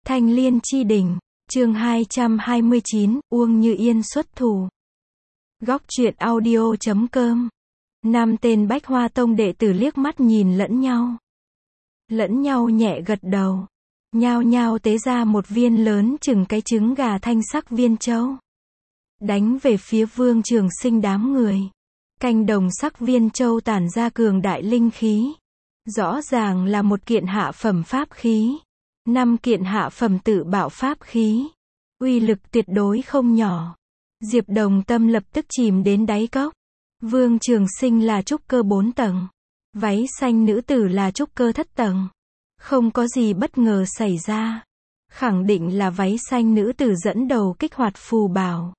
Thanh Liên chi đỉnh, chương 229, Uông Như Yên xuất thủ. Góc truyện audio.com. Năm tên Bách Hoa Tông đệ tử liếc mắt nhìn lẫn nhau nhẹ gật đầu, nhao nhao tế ra một viên lớn chừng cái trứng gà thanh sắc viên châu, đánh về phía Vương Trường Sinh đám người. Canh đồng sắc viên châu tản ra cường đại linh khí, rõ ràng là một kiện hạ phẩm pháp khí, 5 kiện hạ phẩm tự bạo pháp khí, uy lực tuyệt đối không nhỏ. Diệp Đồng tâm lập tức chìm đến đáy cốc. Vương Trường Sinh là trúc cơ 4 tầng, váy xanh nữ tử là trúc cơ thất tầng. Không có gì bất ngờ xảy ra, khẳng định là váy xanh nữ tử dẫn đầu kích hoạt phù bảo.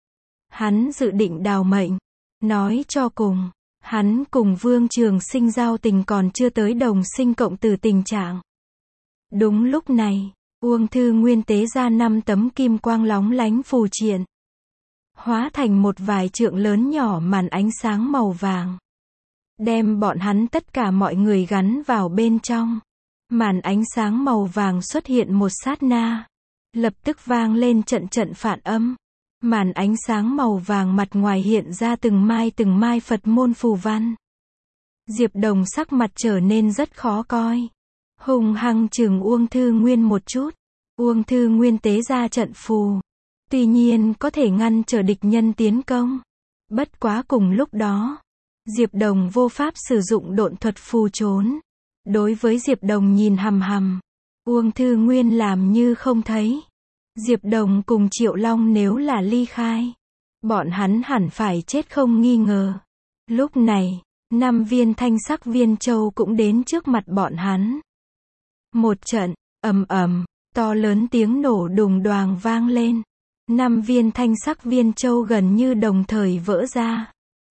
Hắn dự định đào mệnh, nói cho cùng, hắn cùng Vương Trường Sinh giao tình còn chưa tới đồng sinh cộng tử tình trạng. Đúng lúc này, Uông Thư Nguyên tế ra 5 tấm kim quang lóng lánh phù triện, hóa thành một vài trượng lớn nhỏ màn ánh sáng màu vàng, đem bọn hắn tất cả mọi người gắn vào bên trong. Màn ánh sáng màu vàng xuất hiện một sát na, lập tức vang lên trận trận phản âm. Màn ánh sáng màu vàng mặt ngoài hiện ra từng mai Phật môn phù văn. Diệp Đồng sắc mặt trở nên rất khó coi, hung hăng chừng Uông Thư Nguyên một chút. Uông Thư Nguyên tế ra trận phù, tuy nhiên có thể ngăn trở địch nhân tiến công. Bất quá cùng lúc đó, Diệp Đồng vô pháp sử dụng độn thuật phù trốn. Đối với Diệp Đồng nhìn hằm hằm, Uông Thư Nguyên làm như không thấy. Diệp Đồng cùng Triệu Long nếu là ly khai, bọn hắn hẳn phải chết không nghi ngờ. Lúc này, 5 viên thanh sắc viên châu cũng đến trước mặt bọn hắn. Một trận, ầm ầm, to lớn tiếng nổ đùng đoàng vang lên. 5 viên thanh sắc viên châu gần như đồng thời vỡ ra.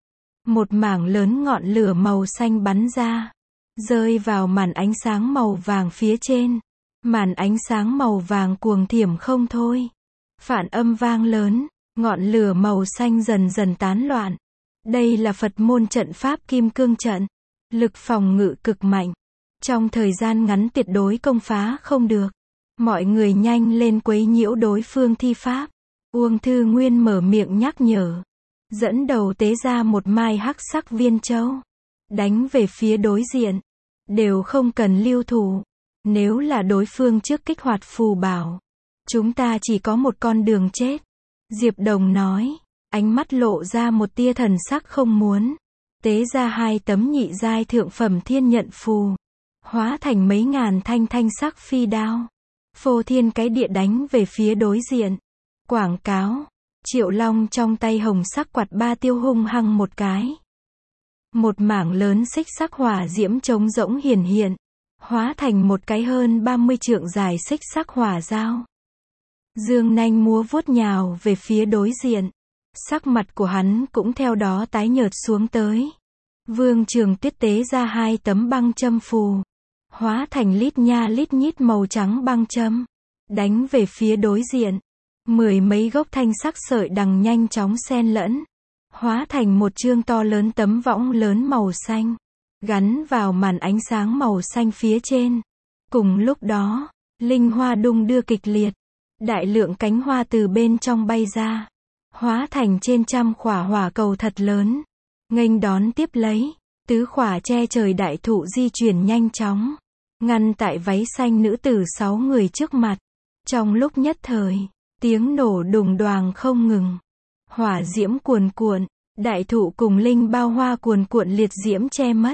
Một mảng lớn ngọn lửa màu xanh bắn ra, rơi vào màn ánh sáng màu vàng phía trên. Màn ánh sáng màu vàng cuồng thiểm không thôi. Phản âm vang lớn, ngọn lửa màu xanh dần dần tán loạn. Đây là Phật môn trận pháp Kim Cương trận, lực phòng ngự cực mạnh. Trong thời gian ngắn tuyệt đối công phá không được. Mọi người nhanh lên quấy nhiễu đối phương thi pháp. Uông Thư Nguyên mở miệng nhắc nhở, dẫn đầu tế ra một mai hắc sắc viên châu, đánh về phía đối diện. Đều không cần lưu thủ. Nếu là đối phương trước kích hoạt phù bảo, chúng ta chỉ có một con đường chết. Diệp Đồng nói, ánh mắt lộ ra một tia thần sắc không muốn. Tế ra 2 tấm nhị giai thượng phẩm thiên nhận phù, hóa thành mấy ngàn thanh sắc phi đao, phô thiên cái địa đánh về phía đối diện. Quảng cáo, Triệu Long trong tay hồng sắc quạt ba tiêu hung hăng một cái. Một mảng lớn xích sắc hỏa diễm trống rỗng hiển hiện, hóa thành một cái hơn 30 trượng dài xích sắc hỏa dao. Dương nanh múa vuốt nhào về phía đối diện. Sắc mặt của hắn cũng theo đó tái nhợt xuống tới. Vương Trường Tuyết tế ra 2 tấm băng châm phù, hóa thành lít nha lít nhít màu trắng băng châm, đánh về phía đối diện. 10 mấy gốc thanh sắc sợi đằng nhanh chóng xen lẫn, hóa thành một chương to lớn tấm võng lớn màu xanh, gắn vào màn ánh sáng màu xanh phía trên. Cùng lúc đó, linh hoa đung đưa kịch liệt, đại lượng cánh hoa từ bên trong bay ra, hóa thành trên trăm khỏa hỏa cầu thật lớn, nghênh đón tiếp lấy. Tứ khỏa che trời đại thụ di chuyển nhanh chóng, ngăn tại váy xanh nữ tử 6 người trước mặt. Trong lúc nhất thời, tiếng nổ đùng đoàng không ngừng, hỏa diễm cuồn cuộn, đại thụ cùng linh bao hoa cuồn cuộn liệt diễm che mất.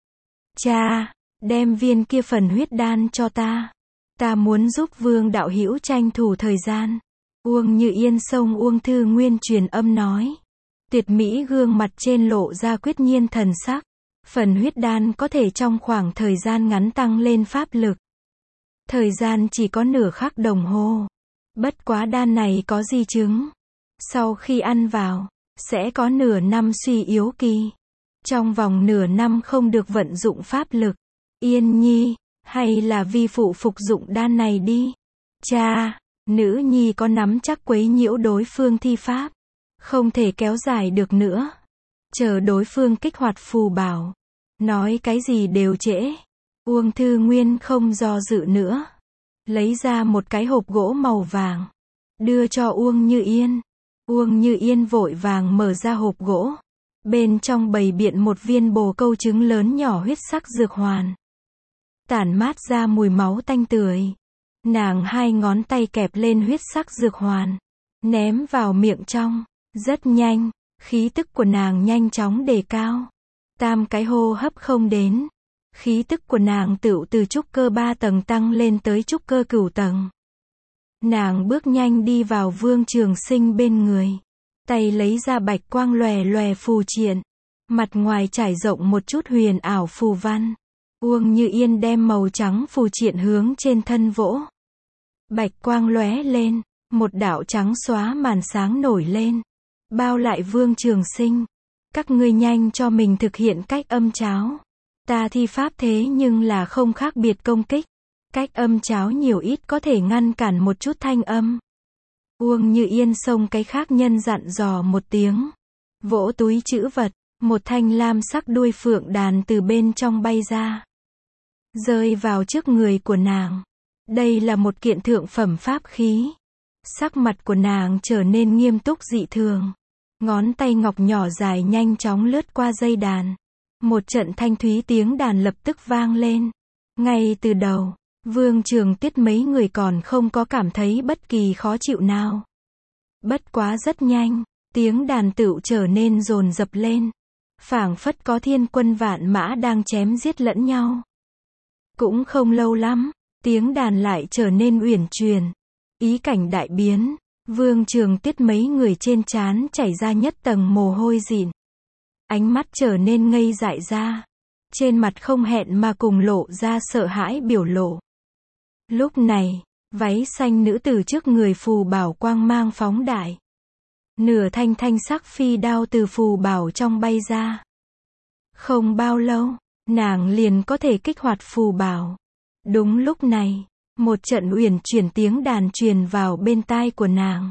Cha, đem viên kia phần huyết đan cho ta. Ta muốn giúp Vương đạo hữu tranh thủ thời gian. Uông Như Yên xông Uông Thư Nguyên truyền âm nói. Tuyệt mỹ gương mặt trên lộ ra quyết nhiên thần sắc. Phần huyết đan có thể trong khoảng thời gian ngắn tăng lên pháp lực. Thời gian chỉ có nửa khắc đồng hồ. Bất quá đan này có di chứng, sau khi ăn vào, sẽ có nửa năm suy yếu kỳ. Trong vòng nửa năm không được vận dụng pháp lực. Yên nhi, hay là vi phụ phục dụng đan này đi. Cha, nữ nhi có nắm chắc quấy nhiễu đối phương thi pháp, không thể kéo dài được nữa. Chờ đối phương kích hoạt phù bảo, nói cái gì đều trễ. Uông Thư Nguyên không do dự nữa, lấy ra một cái hộp gỗ màu vàng, đưa cho Uông Như Yên. Uông Như Yên vội vàng mở ra hộp gỗ. Bên trong bày biện một viên bồ câu trứng lớn nhỏ huyết sắc dược hoàn. Tản mát ra mùi máu tanh tưởi. Nàng hai ngón tay kẹp lên huyết sắc dược hoàn, ném vào miệng trong. Rất nhanh, khí tức của nàng nhanh chóng đề cao. 3 cái hô hấp không đến, khí tức của nàng tựu từ trúc cơ 3 tầng tăng lên tới trúc cơ 9 tầng. Nàng bước nhanh đi vào Vương Trường Sinh bên người. Tay lấy ra bạch quang lòe lòe phù triện. Mặt ngoài trải rộng một chút huyền ảo phù văn. Uông Như Yên đem màu trắng phù triện hướng trên thân vỗ. Bạch quang lóe lên, một đạo trắng xóa màn sáng nổi lên. Bao lại Vương Trường Sinh. Các ngươi nhanh cho mình thực hiện cách âm cháo. Ta thi pháp thế nhưng là không khác biệt công kích. Cách âm cháo nhiều ít có thể ngăn cản một chút thanh âm. Uông Như Yên xông cái khác nhân dặn dò một tiếng. Vỗ túi trữ vật, một thanh lam sắc đuôi phượng đàn từ bên trong bay ra. Rơi vào trước người của nàng. Đây là một kiện thượng phẩm pháp khí. Sắc mặt của nàng trở nên nghiêm túc dị thường. Ngón tay ngọc nhỏ dài nhanh chóng lướt qua dây đàn. Một trận thanh thúy tiếng đàn lập tức vang lên. Ngay từ đầu, Vương Trường Tiết mấy người còn không có cảm thấy bất kỳ khó chịu nào. Bất quá rất nhanh, tiếng đàn tựu trở nên dồn dập lên. Phảng phất có thiên quân vạn mã đang chém giết lẫn nhau. Cũng không lâu lắm, tiếng đàn lại trở nên uyển chuyển. Ý cảnh đại biến, Vương Trường Tiết mấy người trên trán chảy ra nhất tầng mồ hôi dịn. Ánh mắt trở nên ngây dại ra. Trên mặt không hẹn mà cùng lộ ra sợ hãi biểu lộ. Lúc này, váy xanh nữ tử trước người phù bảo quang mang phóng đại. Nửa thanh thanh sắc phi đao từ phù bảo trong bay ra. Không bao lâu, nàng liền có thể kích hoạt phù bảo. Đúng lúc này, một trận uyển chuyển tiếng đàn truyền vào bên tai của nàng.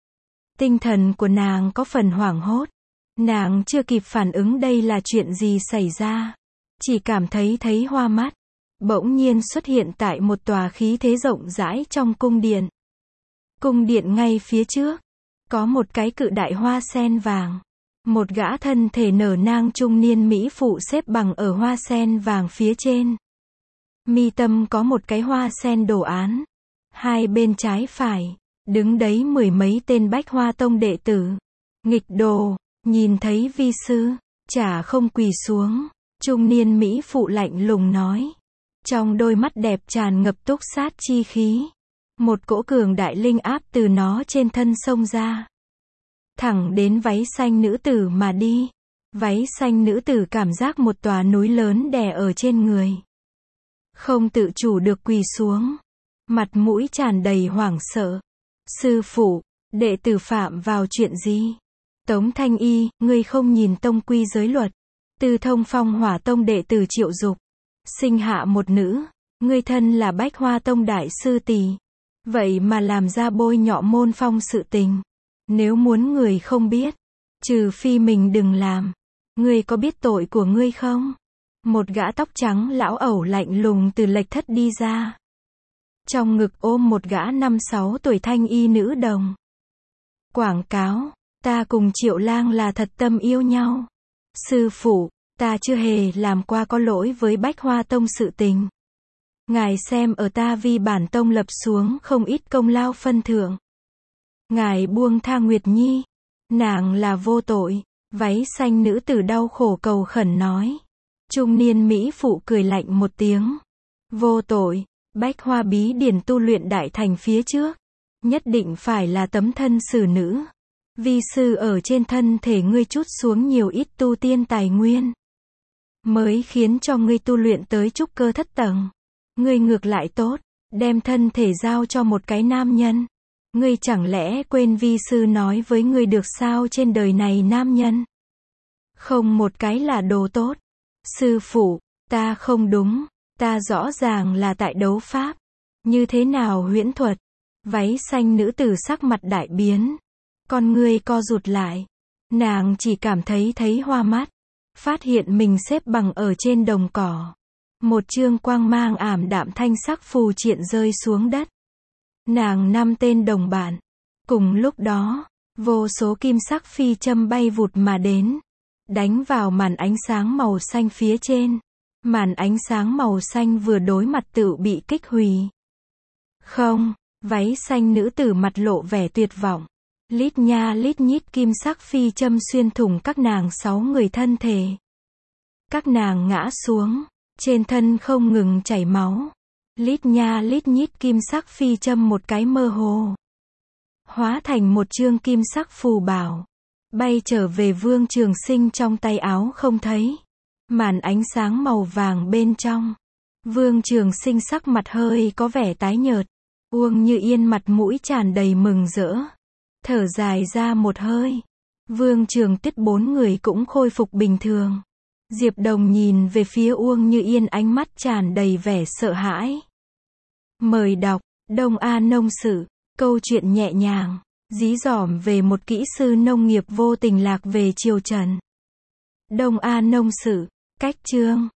Tinh thần của nàng có phần hoảng hốt. Nàng chưa kịp phản ứng đây là chuyện gì xảy ra. Chỉ cảm thấy hoa mắt. Bỗng nhiên xuất hiện tại một tòa khí thế rộng rãi trong cung điện. Cung điện ngay phía trước, có một cái cự đại hoa sen vàng. Một gã thân thể nở nang trung niên mỹ phụ xếp bằng ở hoa sen vàng phía trên. Mi tâm có một cái hoa sen đồ án. Hai bên trái phải, đứng đấy 10 mấy tên Bách Hoa Tông đệ tử. Nghịch đồ, nhìn thấy vi sư, chả không quỳ xuống. Trung niên mỹ phụ lạnh lùng nói. Trong đôi mắt đẹp tràn ngập túc sát chi khí. Một cỗ cường đại linh áp từ nó trên thân xông ra. Thẳng đến váy xanh nữ tử mà đi. Váy xanh nữ tử cảm giác một tòa núi lớn đè ở trên người. Không tự chủ được quỳ xuống. Mặt mũi tràn đầy hoảng sợ. Sư phụ, đệ tử phạm vào chuyện gì? Tống Thanh Y, ngươi không nhìn tông quy giới luật. Từ Thông Phong Hỏa Tông đệ tử Triệu Dục. Sinh hạ một nữ. Ngươi thân là Bách Hoa Tông đại sư tỷ. Vậy mà làm ra bôi nhọ môn phong sự tình. Nếu muốn người không biết, trừ phi mình đừng làm. Ngươi có biết tội của ngươi không? Một gã tóc trắng lão ẩu lạnh lùng từ lệch thất đi ra. Trong ngực ôm một gã 5-6 tuổi thanh y nữ đồng. Quảng cáo, ta cùng Triệu Lang là thật tâm yêu nhau. Sư phụ, ta chưa hề làm qua có lỗi với Bách Hoa Tông sự tình. Ngài xem ở ta Vi Bản Tông lập xuống không ít công lao phân thưởng. Ngài buông tha Nguyệt Nhi. Nàng là vô tội. Váy xanh nữ tử đau khổ cầu khẩn nói. Trung niên mỹ phụ cười lạnh một tiếng. Vô tội, Bách Hoa bí điển tu luyện đại thành phía trước. Nhất định phải là tấm thân xử nữ. Vi sư ở trên thân thể ngươi chút xuống nhiều ít tu tiên tài nguyên. Mới khiến cho ngươi tu luyện tới trúc cơ thất tầng. Ngươi ngược lại tốt, đem thân thể giao cho một cái nam nhân. Ngươi chẳng lẽ quên vi sư nói với ngươi được sao trên đời này nam nhân? Không một cái là đồ tốt. Sư phụ, ta không đúng, ta rõ ràng là tại đấu pháp. Như thế nào huyễn thuật? Váy xanh nữ tử sắc mặt đại biến. Con ngươi co rụt lại. Nàng chỉ cảm thấy hoa mắt. Phát hiện mình xếp bằng ở trên đồng cỏ. Một chương quang mang ảm đạm thanh sắc phù triện rơi xuống đất. Nàng 5 tên đồng bạn. Cùng lúc đó, vô số kim sắc phi châm bay vụt mà đến, đánh vào màn ánh sáng màu xanh phía trên. Màn ánh sáng màu xanh vừa đối mặt tự bị kích hủy. Không, váy xanh nữ tử mặt lộ vẻ tuyệt vọng. Lít nha lít nhít kim sắc phi châm xuyên thủng các nàng 6 người thân thể. Các nàng ngã xuống, trên thân không ngừng chảy máu. Lít nha lít nhít kim sắc phi châm một cái mơ hồ, hóa thành một chương kim sắc phù bảo, bay trở về Vương Trường Sinh trong tay áo không thấy. Màn ánh sáng màu vàng bên trong. Vương Trường Sinh sắc mặt hơi có vẻ tái nhợt. Uông Như Yên mặt mũi tràn đầy mừng rỡ, thở dài ra một hơi. Vương Trường Tiết 4 người cũng khôi phục bình thường. Diệp Đồng nhìn về phía Uông Như Yên, ánh mắt tràn đầy vẻ sợ hãi. Mời đọc Đông A Nông Sự. Câu chuyện nhẹ nhàng, dí dỏm về một kỹ sư nông nghiệp vô tình lạc về triều Trần. Đông A Nông Sự. Cách chương